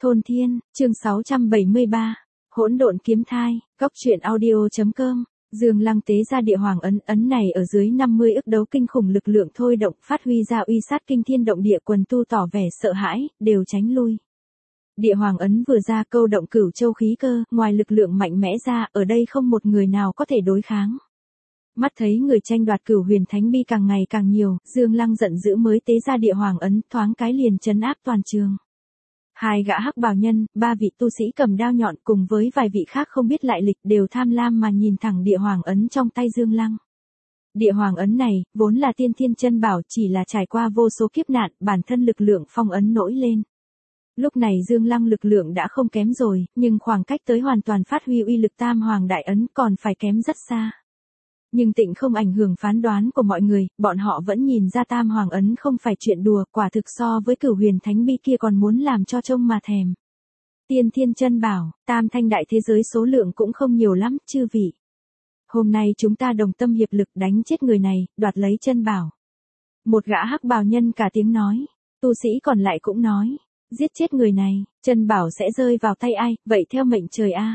Thôn Thiên, chương 673, Hỗn độn kiếm thai, góc truyện audio.com. Dương Lăng tế ra địa hoàng ấn này ở dưới 50 ức đấu kinh khủng lực lượng thôi động, phát huy ra uy sát kinh thiên động địa, quần tu tỏ vẻ sợ hãi, đều tránh lui. Địa hoàng ấn vừa ra câu động cửu châu khí cơ, ngoài lực lượng mạnh mẽ ra, ở đây không một người nào có thể đối kháng. Mắt thấy người tranh đoạt cửu huyền thánh bi càng ngày càng nhiều, Dương Lăng giận dữ mới tế ra địa hoàng ấn, thoáng cái liền trấn áp toàn trường. Hai gã hắc bào nhân, ba vị tu sĩ cầm đao nhọn cùng với vài vị khác không biết lại lịch đều tham lam mà nhìn thẳng địa hoàng ấn trong tay Dương Lăng. Địa hoàng ấn này, vốn là tiên thiên chân bảo, chỉ là trải qua vô số kiếp nạn, bản thân lực lượng phong ấn nổi lên. Lúc này Dương Lăng lực lượng đã không kém rồi, nhưng khoảng cách tới hoàn toàn phát huy uy lực tam hoàng đại ấn còn phải kém rất xa. Nhưng tịnh không ảnh hưởng phán đoán của mọi người, bọn họ vẫn nhìn ra tam hoàng ấn không phải chuyện đùa, quả thực so với cửu huyền thánh bi kia còn muốn làm cho trông mà thèm. Tiên thiên chân bảo, tam thanh đại thế giới số lượng cũng không nhiều lắm, chư vị. Hôm nay chúng ta đồng tâm hiệp lực đánh chết người này, đoạt lấy chân bảo. Một gã hắc bào nhân cả tiếng nói, tu sĩ còn lại cũng nói, giết chết người này, chân bảo sẽ rơi vào tay ai, vậy theo mệnh trời a.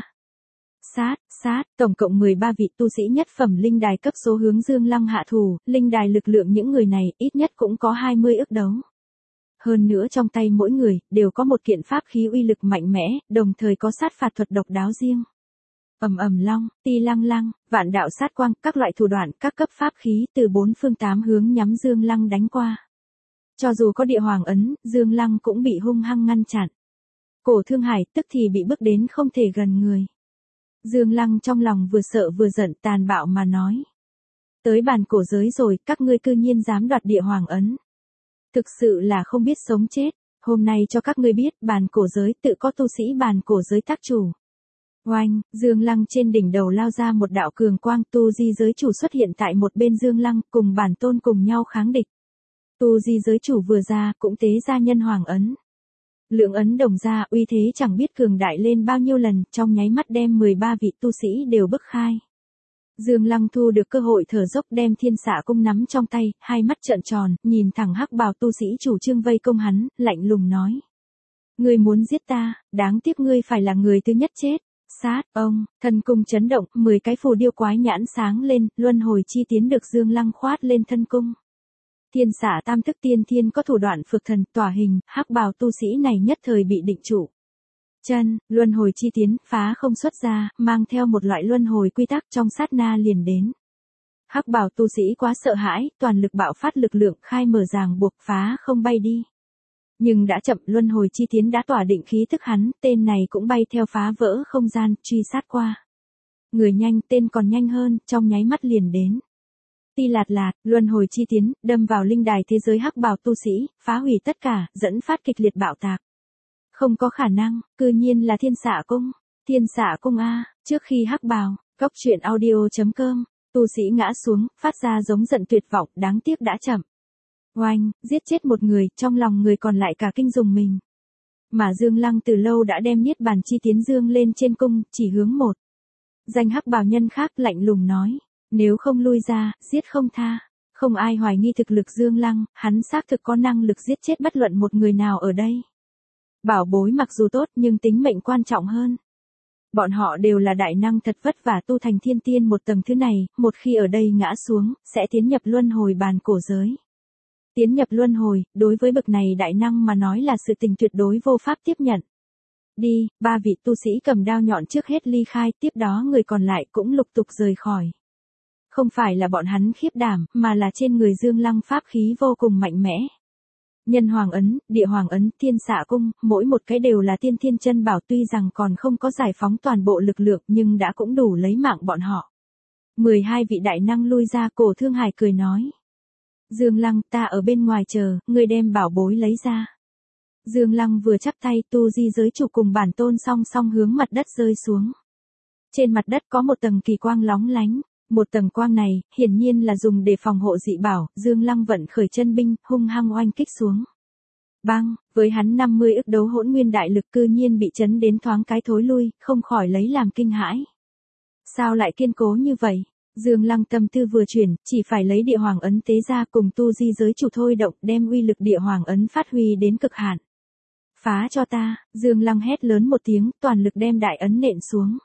Sát, tổng cộng 13 vị tu sĩ nhất phẩm linh đài cấp số hướng Dương Lăng hạ thủ, linh đài lực lượng những người này ít nhất cũng có 20 ức đấu. Hơn nữa trong tay mỗi người, đều có một kiện pháp khí uy lực mạnh mẽ, đồng thời có sát phạt thuật độc đáo riêng. Ầm long, ti lăng, vạn đạo sát quang, các loại thủ đoạn, các cấp pháp khí từ bốn phương tám hướng nhắm Dương Lăng đánh qua. Cho dù có địa hoàng ấn, Dương Lăng cũng bị hung hăng ngăn chặn. Cổ Thương Hải tức thì bị bước đến không thể gần người. Dương Lăng trong lòng vừa sợ vừa giận, tàn bạo mà nói. Tới bàn cổ giới rồi, các ngươi cư nhiên dám đoạt địa hoàng ấn. Thực sự là không biết sống chết, hôm nay cho các ngươi biết, bàn cổ giới tự có tu sĩ bàn cổ giới tác chủ. Oanh, Dương Lăng trên đỉnh đầu lao ra một đạo cường quang, tu di giới chủ xuất hiện tại một bên Dương Lăng, cùng bản tôn cùng nhau kháng địch. Tu di giới chủ vừa ra, cũng tế ra nhân hoàng ấn. Lượng ấn đồng ra, uy thế chẳng biết cường đại lên bao nhiêu lần, trong nháy mắt đem 13 vị tu sĩ đều bức khai. Dương Lăng thu được cơ hội thở dốc, đem thiên xạ cung nắm trong tay, hai mắt trợn tròn, nhìn thẳng hắc bào tu sĩ chủ trương vây công hắn, lạnh lùng nói. Ngươi muốn giết ta, đáng tiếc ngươi phải là người thứ nhất chết. Sát, ông, thân cung chấn động, 10 cái phù điêu quái nhãn sáng lên, luân hồi chi tiến được Dương Lăng khoát lên thân cung. Thiên xả tam thức tiên thiên có thủ đoạn phược thần tỏa hình, hắc bào tu sĩ này nhất thời bị định trụ. Chân, luân hồi chi tiến, phá không xuất ra, mang theo một loại luân hồi quy tắc trong sát na liền đến. Hắc bào tu sĩ quá sợ hãi, toàn lực bạo phát lực lượng khai mở ràng buộc phá không bay đi. Nhưng đã chậm, luân hồi chi tiến đã tỏa định khí thức hắn, tên này cũng bay theo phá vỡ không gian, truy sát qua. Người nhanh, tên còn nhanh hơn, trong nháy mắt liền đến. Ti lạt, luân hồi chi tiến, đâm vào linh đài thế giới hắc bào tu sĩ, phá hủy tất cả, dẫn phát kịch liệt bạo tạc. Không có khả năng, cư nhiên là thiên xạ cung a, trước khi hắc bào, góc truyện audio.com, tu sĩ ngã xuống, phát ra giống giận tuyệt vọng, đáng tiếc đã chậm. Oanh, giết chết một người, trong lòng người còn lại cả kinh rùng mình. Mà Dương Lăng từ lâu đã đem niết bàn chi tiến dương lên trên cung, chỉ hướng một. Danh hắc bào nhân khác lạnh lùng nói. Nếu không lui ra, giết không tha. Không ai hoài nghi thực lực Dương Lăng, hắn xác thực có năng lực giết chết bất luận một người nào ở đây. Bảo bối mặc dù tốt nhưng tính mệnh quan trọng hơn. Bọn họ đều là đại năng thật vất vả tu thành thiên tiên một tầng thứ này, một khi ở đây ngã xuống, sẽ tiến nhập luân hồi bàn cổ giới. Tiến nhập luân hồi, đối với bậc này đại năng mà nói là sự tình tuyệt đối vô pháp tiếp nhận. Đi, ba vị tu sĩ cầm đao nhọn trước hết ly khai, tiếp đó người còn lại cũng lục tục rời khỏi. Không phải là bọn hắn khiếp đảm, mà là trên người Dương Lăng pháp khí vô cùng mạnh mẽ. Nhân hoàng ấn, địa hoàng ấn, thiên xạ cung, mỗi một cái đều là tiên thiên chân bảo, tuy rằng còn không có giải phóng toàn bộ lực lượng nhưng đã cũng đủ lấy mạng bọn họ. 12 vị đại năng lui ra, Cổ Thương Hải cười nói. Dương Lăng, ta ở bên ngoài chờ, ngươi đem bảo bối lấy ra. Dương Lăng vừa chắp tay, tu di giới chủ cùng bản tôn song song hướng mặt đất rơi xuống. Trên mặt đất có một tầng kỳ quang lóng lánh. Một tầng quang này, hiển nhiên là dùng để phòng hộ dị bảo, Dương Lăng vận khởi chân binh, hung hăng oanh kích xuống. Bang, với hắn 50 ức đấu hỗn nguyên đại lực cư nhiên bị chấn đến thoáng cái thối lui, không khỏi lấy làm kinh hãi. Sao lại kiên cố như vậy? Dương Lăng tâm tư vừa chuyển, chỉ phải lấy địa hoàng ấn tế ra cùng tu di giới chủ thôi động, đem uy lực địa hoàng ấn phát huy đến cực hạn. Phá cho ta, Dương Lăng hét lớn một tiếng, toàn lực đem đại ấn nện xuống.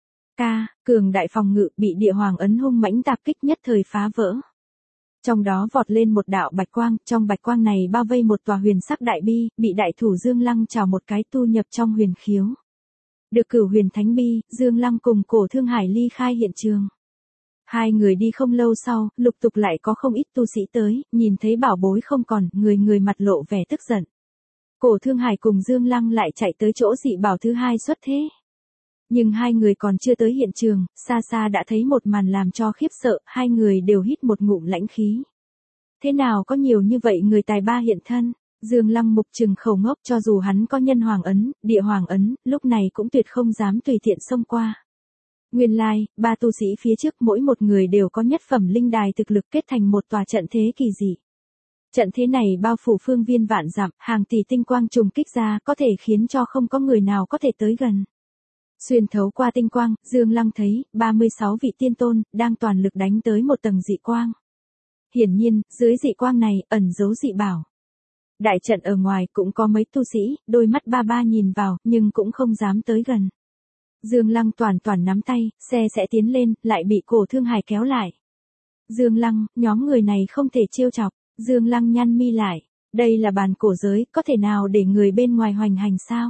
Cường đại phòng ngự bị địa hoàng ấn hung mãnh tạp kích nhất thời phá vỡ. Trong đó vọt lên một đạo bạch quang, trong bạch quang này bao vây một tòa huyền sắc đại bi, bị đại thủ Dương Lăng trào một cái tu nhập trong huyền khiếu. Được cửu huyền thánh bi, Dương Lăng cùng Cổ Thương Hải ly khai hiện trường. Hai người đi không lâu sau, lục tục lại có không ít tu sĩ tới, nhìn thấy bảo bối không còn, người người mặt lộ vẻ tức giận. Cổ Thương Hải cùng Dương Lăng lại chạy tới chỗ dị bảo thứ hai xuất thế. Nhưng hai người còn chưa tới hiện trường, xa xa đã thấy một màn làm cho khiếp sợ, hai người đều hít một ngụm lãnh khí. Thế nào có nhiều như vậy người tài ba hiện thân? Dương Lăng mục trừng khẩu ngốc, cho dù hắn có nhân hoàng ấn, địa hoàng ấn, lúc này cũng tuyệt không dám tùy tiện xông qua. Nguyên lai, ba tu sĩ phía trước mỗi một người đều có nhất phẩm linh đài thực lực kết thành một tòa trận thế kỳ dị. Trận thế này bao phủ phương viên vạn dặm, hàng tỷ tinh quang trùng kích ra, có thể khiến cho không có người nào có thể tới gần. Xuyên thấu qua tinh quang, Dương Lăng thấy 36 vị tiên tôn đang toàn lực đánh tới một tầng dị quang. Hiển nhiên, dưới dị quang này ẩn giấu dị bảo. Đại trận ở ngoài cũng có mấy tu sĩ, đôi mắt ba ba nhìn vào, nhưng cũng không dám tới gần. Dương Lăng toàn nắm tay, xe sẽ tiến lên, lại bị Cổ Thương Hải kéo lại. Dương Lăng, nhóm người này không thể trêu chọc. Dương Lăng nhăn mi lại, đây là bàn cổ giới, có thể nào để người bên ngoài hoành hành sao?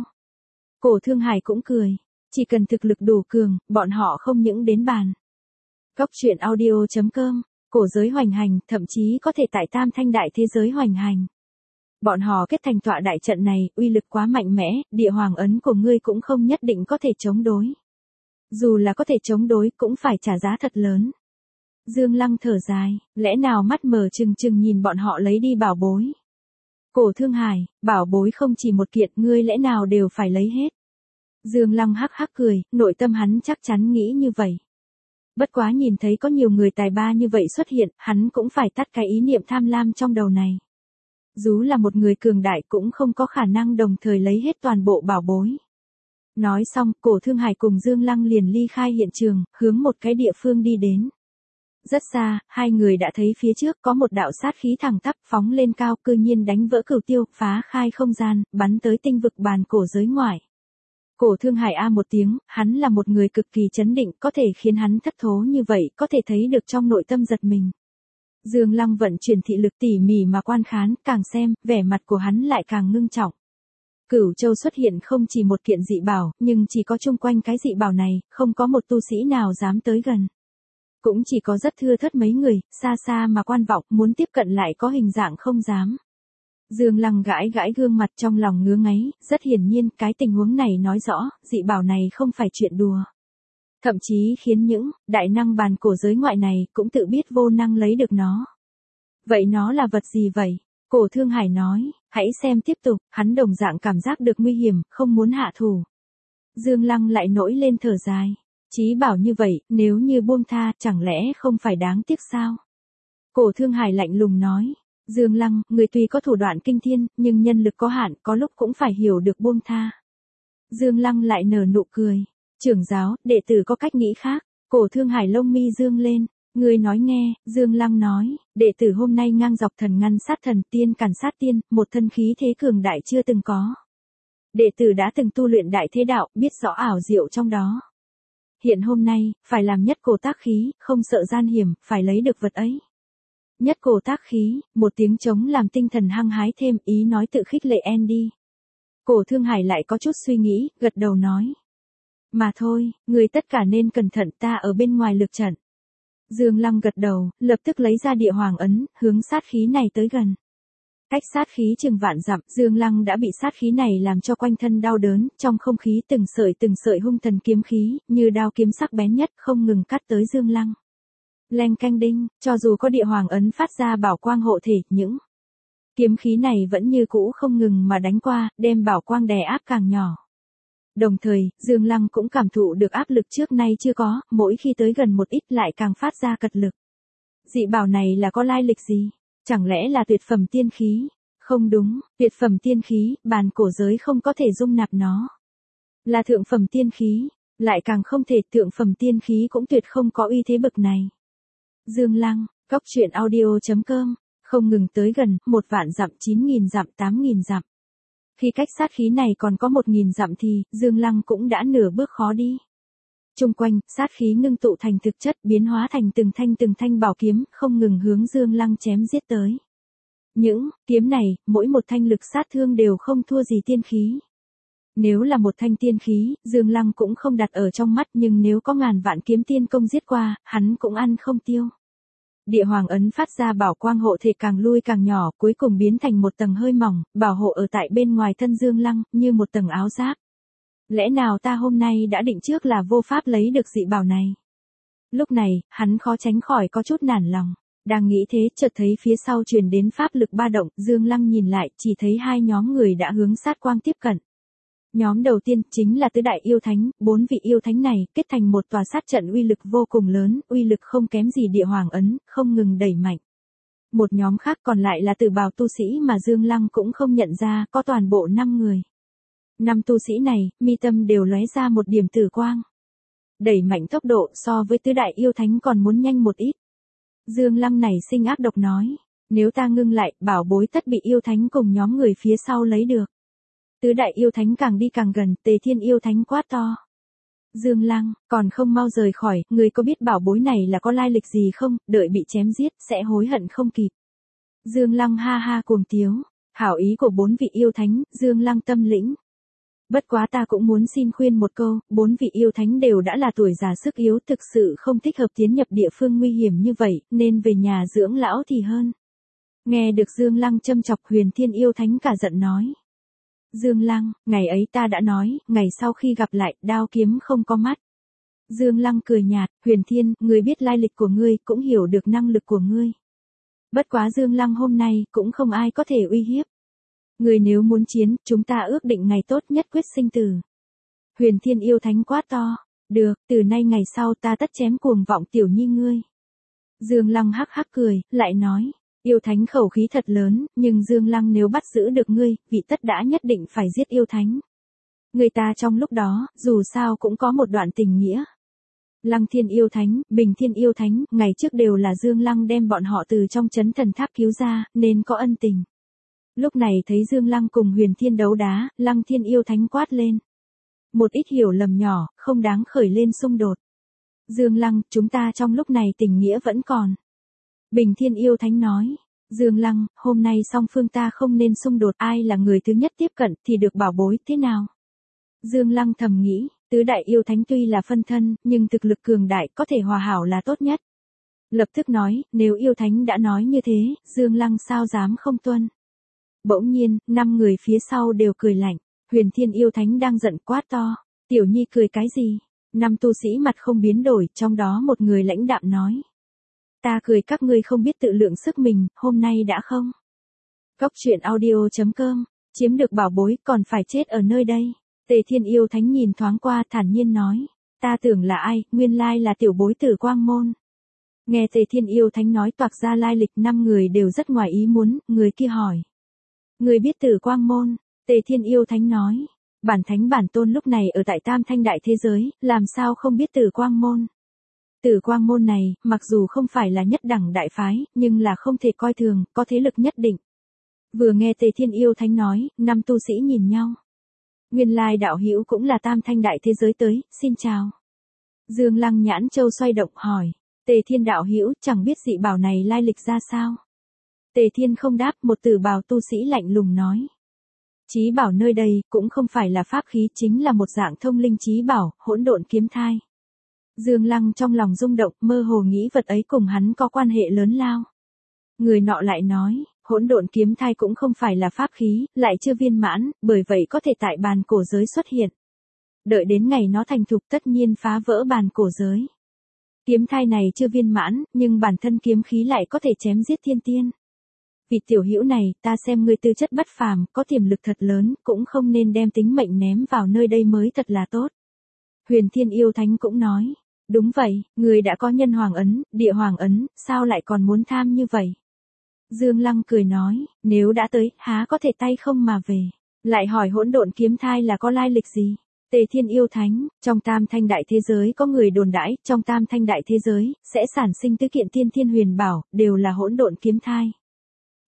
Cổ Thương Hải cũng cười, chỉ cần thực lực đủ cường, bọn họ không những đến bàn. Cốc truyện audio.com, cổ giới hoành hành, thậm chí có thể tại tam thanh đại thế giới hoành hành. Bọn họ kết thành tọa đại trận này, uy lực quá mạnh mẽ, địa hoàng ấn của ngươi cũng không nhất định có thể chống đối. Dù là có thể chống đối, cũng phải trả giá thật lớn. Dương Lăng thở dài, lẽ nào mắt mờ trừng nhìn bọn họ lấy đi bảo bối. Cổ Thương Hải, bảo bối không chỉ một kiện, ngươi lẽ nào đều phải lấy hết. Dương Lăng hắc hắc cười, nội tâm hắn chắc chắn nghĩ như vậy. Bất quá nhìn thấy có nhiều người tài ba như vậy xuất hiện, hắn cũng phải tắt cái ý niệm tham lam trong đầu này. Dù là một người cường đại cũng không có khả năng đồng thời lấy hết toàn bộ bảo bối. Nói xong, Cổ Thương Hải cùng Dương Lăng liền ly khai hiện trường, hướng một cái địa phương đi đến. Rất xa, hai người đã thấy phía trước có một đạo sát khí thẳng tắp phóng lên cao, cư nhiên đánh vỡ cửu tiêu, phá khai không gian, bắn tới tinh vực bàn cổ giới ngoại. Cổ Thương Hải a một tiếng, hắn là một người cực kỳ chấn định, có thể khiến hắn thất thố như vậy, có thể thấy được trong nội tâm giật mình. Dương Lăng vận chuyển thị lực tỉ mỉ mà quan khán, càng xem, vẻ mặt của hắn lại càng ngưng trọng. Cửu Châu xuất hiện không chỉ một kiện dị bảo, nhưng chỉ có chung quanh cái dị bảo này, không có một tu sĩ nào dám tới gần. Cũng chỉ có rất thưa thớt mấy người, xa xa mà quan vọng, muốn tiếp cận lại có hình dạng không dám. Dương Lăng gãi gương mặt trong lòng ngứa ngáy, rất hiển nhiên cái tình huống này nói rõ, dị bảo này không phải chuyện đùa. Thậm chí khiến những đại năng bàn cổ giới ngoại này cũng tự biết vô năng lấy được nó. Vậy nó là vật gì vậy? Cổ Thương Hải nói, hãy xem tiếp tục, hắn đồng dạng cảm giác được nguy hiểm, không muốn hạ thủ. Dương Lăng lại nổi lên thở dài. Chí bảo như vậy, nếu như buông tha, chẳng lẽ không phải đáng tiếc sao? Cổ Thương Hải lạnh lùng nói, Dương Lăng, người tuy có thủ đoạn kinh thiên, nhưng nhân lực có hạn, có lúc cũng phải hiểu được buông tha. Dương Lăng lại nở nụ cười, trưởng giáo, đệ tử có cách nghĩ khác. Cổ Thương Hải lông mi dương lên, người nói nghe. Dương Lăng nói, đệ tử hôm nay ngang dọc thần ngăn sát thần, tiên cản sát tiên, một thân khí thế cường đại chưa từng có. Đệ tử đã từng tu luyện đại thế đạo, biết rõ ảo diệu trong đó. Hiện hôm nay, phải làm nhất cổ tác khí, không sợ gian hiểm, phải lấy được vật ấy. Nhất cổ tác khí, một tiếng trống làm tinh thần hăng hái thêm, ý nói tự khích lệ Andy. Cổ Thương Hải lại có chút suy nghĩ, gật đầu nói. Mà thôi, người tất cả nên cẩn thận, ta ở bên ngoài lực trận. Dương Lăng gật đầu, lập tức lấy ra địa hoàng ấn, hướng sát khí này tới gần. Cách sát khí chừng vạn dặm, Dương Lăng đã bị sát khí này làm cho quanh thân đau đớn, trong không khí từng sợi hung thần kiếm khí, như đao kiếm sắc bén nhất, không ngừng cắt tới Dương Lăng. Leng canh đinh, cho dù có địa hoàng ấn phát ra bảo quang hộ thể, những kiếm khí này vẫn như cũ không ngừng mà đánh qua, đem bảo quang đè áp càng nhỏ. Đồng thời, Dương Lăng cũng cảm thụ được áp lực trước nay chưa có, mỗi khi tới gần một ít lại càng phát ra cật lực. Dị bảo này là có lai lịch gì? Chẳng lẽ là tuyệt phẩm tiên khí? Không đúng, tuyệt phẩm tiên khí, bàn cổ giới không có thể dung nạp nó. Là thượng phẩm tiên khí, lại càng không thể, thượng phẩm tiên khí cũng tuyệt không có uy thế bực này. Dương Lăng, Cốc truyện audio.com, không ngừng tới gần, 1 vạn dặm, 9.000 dặm, 8.000 dặm. Khi cách sát khí này còn có 1000 dặm thì, Dương Lăng cũng đã nửa bước khó đi. Chung quanh, sát khí ngưng tụ thành thực chất, biến hóa thành từng thanh bảo kiếm, không ngừng hướng Dương Lăng chém giết tới. Những kiếm này, mỗi một thanh lực sát thương đều không thua gì tiên khí. Nếu là một thanh tiên khí, Dương Lăng cũng không đặt ở trong mắt, nhưng nếu có ngàn vạn kiếm tiên công giết qua, hắn cũng ăn không tiêu. Địa hoàng ấn phát ra bảo quang hộ thể càng lui càng nhỏ, cuối cùng biến thành một tầng hơi mỏng, bảo hộ ở tại bên ngoài thân Dương Lăng, như một tầng áo giáp. Lẽ nào ta hôm nay đã định trước là vô pháp lấy được dị bảo này? Lúc này, hắn khó tránh khỏi có chút nản lòng. Đang nghĩ thế, chợt thấy phía sau truyền đến pháp lực ba động, Dương Lăng nhìn lại, chỉ thấy hai nhóm người đã hướng sát quang tiếp cận. Nhóm đầu tiên chính là tứ đại yêu thánh, 4 vị yêu thánh này kết thành một tòa sát trận uy lực vô cùng lớn, uy lực không kém gì địa hoàng ấn, không ngừng đẩy mạnh. Một nhóm khác còn lại là tử bào tu sĩ mà Dương Lăng cũng không nhận ra, có toàn bộ 5 người. 5 tu sĩ này, mi tâm đều lóe ra một điểm tử quang. Đẩy mạnh tốc độ so với tứ đại yêu thánh còn muốn nhanh một ít. Dương Lăng này sinh ác độc nói, nếu ta ngưng lại, bảo bối tất bị yêu thánh cùng nhóm người phía sau lấy được. Tứ đại yêu thánh càng đi càng gần, Tề Thiên yêu thánh quát to. Dương Lăng, còn không mau rời khỏi, người có biết bảo bối này là có lai lịch gì không, đợi bị chém giết, sẽ hối hận không kịp. Dương Lăng ha ha cuồng tiếu, hảo ý của 4 vị yêu thánh, Dương Lăng tâm lĩnh. Bất quá ta cũng muốn xin khuyên một câu, 4 vị yêu thánh đều đã là tuổi già sức yếu, thực sự không thích hợp tiến nhập địa phương nguy hiểm như vậy, nên về nhà dưỡng lão thì hơn. Nghe được Dương Lăng châm chọc, Huyền Thiên yêu thánh cả giận nói. Dương Lăng, ngày ấy ta đã nói, ngày sau khi gặp lại, đao kiếm không có mắt. Dương Lăng cười nhạt, Huyền Thiên, ngươi biết lai lịch của ngươi, cũng hiểu được năng lực của ngươi. Bất quá Dương Lăng hôm nay, cũng không ai có thể uy hiếp. Ngươi nếu muốn chiến, chúng ta ước định ngày tốt nhất quyết sinh tử. Huyền Thiên yêu thánh quát to, được, từ nay ngày sau ta tất chém cuồng vọng tiểu nhi ngươi. Dương Lăng hắc hắc cười, lại nói. Yêu thánh khẩu khí thật lớn, nhưng Dương Lăng nếu bắt giữ được ngươi, vị tất đã nhất định phải giết yêu thánh. Người ta trong lúc đó, dù sao cũng có một đoạn tình nghĩa. Lăng Thiên yêu thánh, Bình Thiên yêu thánh, ngày trước đều là Dương Lăng đem bọn họ từ trong chấn thần tháp cứu ra, nên có ân tình. Lúc này thấy Dương Lăng cùng Huyền Thiên đấu đá, Lăng Thiên yêu thánh quát lên. Một ít hiểu lầm nhỏ, không đáng khởi lên xung đột. Dương Lăng, chúng ta trong lúc này tình nghĩa vẫn còn. Bình Thiên yêu thánh nói, Dương Lăng, hôm nay song phương ta không nên xung đột, ai là người thứ nhất tiếp cận thì được bảo bối thế nào? Dương Lăng thầm nghĩ, tứ đại yêu thánh tuy là phân thân, nhưng thực lực cường đại có thể hòa hảo là tốt nhất. Lập tức nói, nếu yêu thánh đã nói như thế, Dương Lăng sao dám không tuân? Bỗng nhiên, 5 người phía sau đều cười lạnh, Huyền Thiên yêu thánh đang giận quát to, tiểu nhi cười cái gì? 5 tu sĩ mặt không biến đổi, trong đó một người lãnh đạm nói. Ta cười các ngươi không biết tự lượng sức mình, hôm nay đã không? Góc truyện audio.com, chiếm được bảo bối còn phải chết ở nơi đây. Tề Thiên yêu thánh nhìn thoáng qua thản nhiên nói. Ta tưởng là ai, nguyên lai là tiểu bối Tử Quang Môn. Nghe Tề Thiên yêu thánh nói toạc ra lai lịch, 5 người đều rất ngoài ý muốn, người kia hỏi. Người biết Tử Quang Môn? Tề Thiên yêu thánh nói. Bản thánh bản tôn lúc này ở tại Tam Thanh Đại Thế Giới, làm sao không biết Tử Quang Môn? Tử Quang Môn này, mặc dù không phải là nhất đẳng đại phái, nhưng là không thể coi thường, có thế lực nhất định. Vừa nghe Tề Thiên yêu thánh nói, 5 tu sĩ nhìn nhau. Nguyên lai đạo hữu cũng là Tam Thanh Đại Thế Giới tới, xin chào. Dương Lăng nhãn châu xoay động hỏi, Tề Thiên đạo hữu chẳng biết dị bảo này lai lịch ra sao? Tề Thiên không đáp, một tử bào tu sĩ lạnh lùng nói. Chí bảo nơi đây, cũng không phải là pháp khí, chính là một dạng thông linh chí bảo, hỗn độn kiếm thai. Dương Lăng trong lòng rung động, mơ hồ nghĩ vật ấy cùng hắn có quan hệ lớn lao. Người nọ lại nói, hỗn độn kiếm thai cũng không phải là pháp khí, lại chưa viên mãn, bởi vậy có thể tại bàn cổ giới xuất hiện. Đợi đến ngày nó thành thục tất nhiên phá vỡ bàn cổ giới. Kiếm thai này chưa viên mãn, nhưng bản thân kiếm khí lại có thể chém giết thiên tiên. Vị tiểu hữu này, ta xem ngươi tư chất bất phàm, có tiềm lực thật lớn, cũng không nên đem tính mệnh ném vào nơi đây mới thật là tốt. Huyền Thiên yêu thánh cũng nói. Đúng vậy, người đã có nhân hoàng ấn, địa hoàng ấn, sao lại còn muốn tham như vậy? Dương Lăng cười nói, nếu đã tới, há có thể tay không mà về. Lại hỏi hỗn độn kiếm thai là có lai lịch gì? Tề Thiên yêu thánh, trong Tam Thanh Đại Thế Giới có người đồn đãi, trong Tam Thanh Đại Thế Giới, sẽ sản sinh tứ kiện tiên thiên huyền bảo, đều là hỗn độn kiếm thai.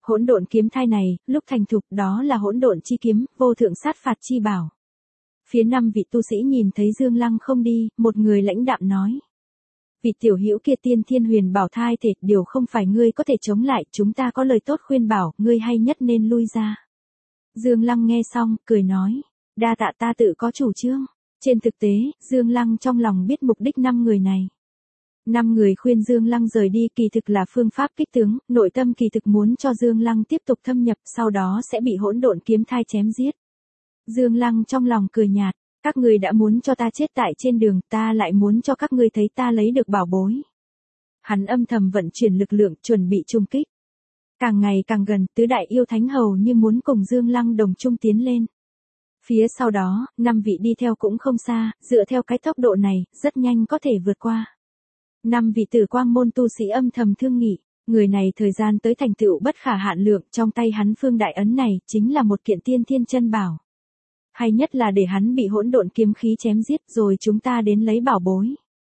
Hỗn độn kiếm thai này, lúc thành thục đó là hỗn độn chi kiếm, vô thượng sát phạt chi bảo. Phía 5 vị tu sĩ nhìn thấy Dương Lăng không đi, một người lãnh đạm nói. Vị tiểu hữu kia tiên thiên huyền bảo thai thể, điều không phải ngươi có thể chống lại, chúng ta có lời tốt khuyên bảo, ngươi hay nhất nên lui ra. Dương Lăng nghe xong, cười nói, đa tạ, ta tự có chủ trương. Trên thực tế, Dương Lăng trong lòng biết mục đích 5 người này. 5 người khuyên Dương Lăng rời đi kỳ thực là phương pháp kích tướng, nội tâm kỳ thực muốn cho Dương Lăng tiếp tục thâm nhập, sau đó sẽ bị hỗn độn kiếm thai chém giết. Dương Lăng trong lòng cười nhạt, các ngươi đã muốn cho ta chết tại trên đường, ta lại muốn cho các ngươi thấy ta lấy được bảo bối. Hắn âm thầm vận chuyển lực lượng chuẩn bị trung kích. Càng ngày càng gần, tứ đại yêu thánh hầu như muốn cùng Dương Lăng đồng chung tiến lên. Phía sau đó, 5 vị đi theo cũng không xa, dựa theo cái tốc độ này, rất nhanh có thể vượt qua. 5 vị Tử Quang môn tu sĩ âm thầm thương nghị, người này thời gian tới thành tựu bất khả hạn lượng, trong tay hắn phương đại ấn này chính là một kiện tiên thiên chân bảo. Hay nhất là để hắn bị hỗn độn kiếm khí chém giết rồi chúng ta đến lấy bảo bối.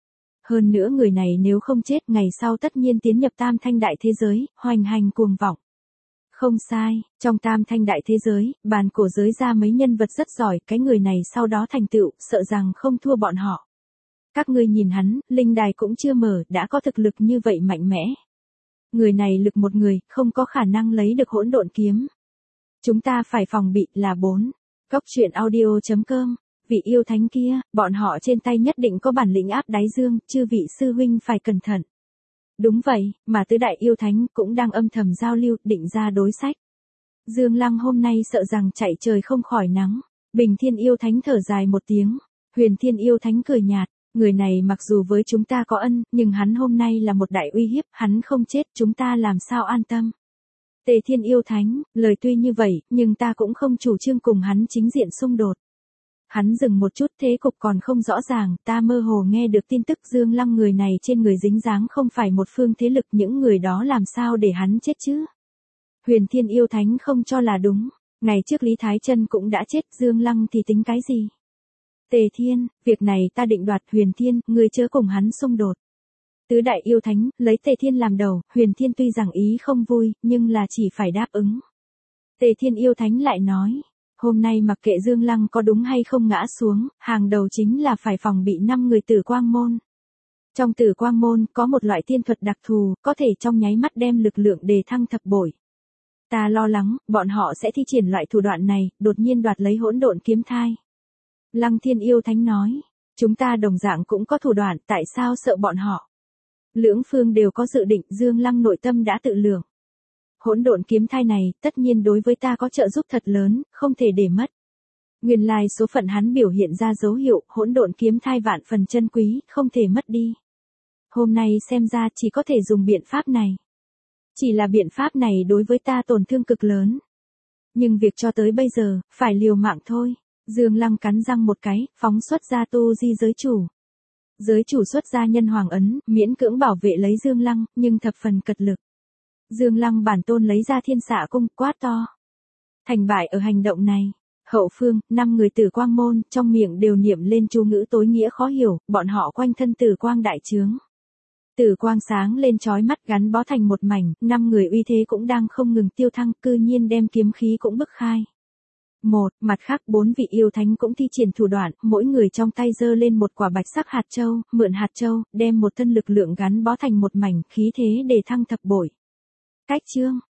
Hơn nữa người này nếu không chết ngày sau tất nhiên tiến nhập tam thanh đại thế giới, hoành hành cuồng vọng. Không sai, trong tam thanh đại thế giới, bàn cổ giới ra mấy nhân vật rất giỏi, cái người này sau đó thành tựu, sợ rằng không thua bọn họ. Các ngươi nhìn hắn, linh đài cũng chưa mở, đã có thực lực như vậy mạnh mẽ. Người này lực một người, không có khả năng lấy được hỗn độn kiếm. Chúng ta phải phòng bị là 4. Góc truyện audio.com, vị yêu thánh kia, bọn họ trên tay nhất định có bản lĩnh áp đáy Dương, chư vị sư huynh phải cẩn thận. Đúng vậy, mà tứ đại yêu thánh cũng đang âm thầm giao lưu, định ra đối sách. Dương Lăng hôm nay sợ rằng chạy trời không khỏi nắng. Bình Thiên yêu thánh thở dài một tiếng. Huyền Thiên yêu thánh cười nhạt, người này mặc dù với chúng ta có ân, nhưng hắn hôm nay là một đại uy hiếp, hắn không chết chúng ta làm sao an tâm. Tề Thiên yêu thánh, lời tuy như vậy, nhưng ta cũng không chủ trương cùng hắn chính diện xung đột. Hắn dừng một chút, thế cục còn không rõ ràng, ta mơ hồ nghe được tin tức Dương Lăng người này trên người dính dáng không phải một phương thế lực, những người đó làm sao để hắn chết chứ? Huyền Thiên yêu thánh không cho là đúng, ngày trước Lý Thái Chân cũng đã chết, Dương Lăng thì tính cái gì? Tề Thiên, việc này ta định đoạt. Huyền Thiên, ngươi chớ cùng hắn xung đột. Tứ đại yêu thánh, lấy Tề Thiên làm đầu, Huyền Thiên tuy rằng ý không vui, nhưng là chỉ phải đáp ứng. Tề Thiên yêu thánh lại nói, hôm nay mặc kệ Dương Lăng có đúng hay không ngã xuống, hàng đầu chính là phải phòng bị 5 người Tử Quang môn. Trong Tử Quang môn có một loại tiên thuật đặc thù, có thể trong nháy mắt đem lực lượng đề thăng thập bội. Ta lo lắng, bọn họ sẽ thi triển loại thủ đoạn này, đột nhiên đoạt lấy hỗn độn kiếm thai. Lăng Thiên yêu thánh nói, chúng ta đồng dạng cũng có thủ đoạn, tại sao sợ bọn họ? Lưỡng phương đều có dự định, Dương Lăng nội tâm đã tự lượng. Hỗn độn kiếm thai này, tất nhiên đối với ta có trợ giúp thật lớn, không thể để mất. Nguyên lai số phận hắn biểu hiện ra dấu hiệu, hỗn độn kiếm thai vạn phần chân quý, không thể mất đi. Hôm nay xem ra chỉ có thể dùng biện pháp này. Chỉ là biện pháp này đối với ta tổn thương cực lớn. Nhưng việc cho tới bây giờ, phải liều mạng thôi. Dương Lăng cắn răng một cái, phóng xuất ra tu di giới chủ. Giới chủ xuất ra nhân hoàng ấn, miễn cưỡng bảo vệ lấy Dương Lăng, nhưng thập phần cật lực. Dương Lăng bản tôn lấy ra thiên xạ cung, quát to. Thành bại ở hành động này. Hậu phương, 5 người Tử Quang môn, trong miệng đều niệm lên chú ngữ tối nghĩa khó hiểu, bọn họ quanh thân Tử Quang đại trướng. Tử Quang sáng lên chói mắt gắn bó thành một mảnh, 5 người uy thế cũng đang không ngừng tiêu thăng, cư nhiên đem kiếm khí cũng bức khai. Mặt khác 4 vị yêu thánh cũng thi triển thủ đoạn, mỗi người trong tay giơ lên một quả bạch sắc hạt châu, mượn hạt châu, đem một thân lực lượng gắn bó thành một mảnh, khí thế để thăng thập bội. Cách chương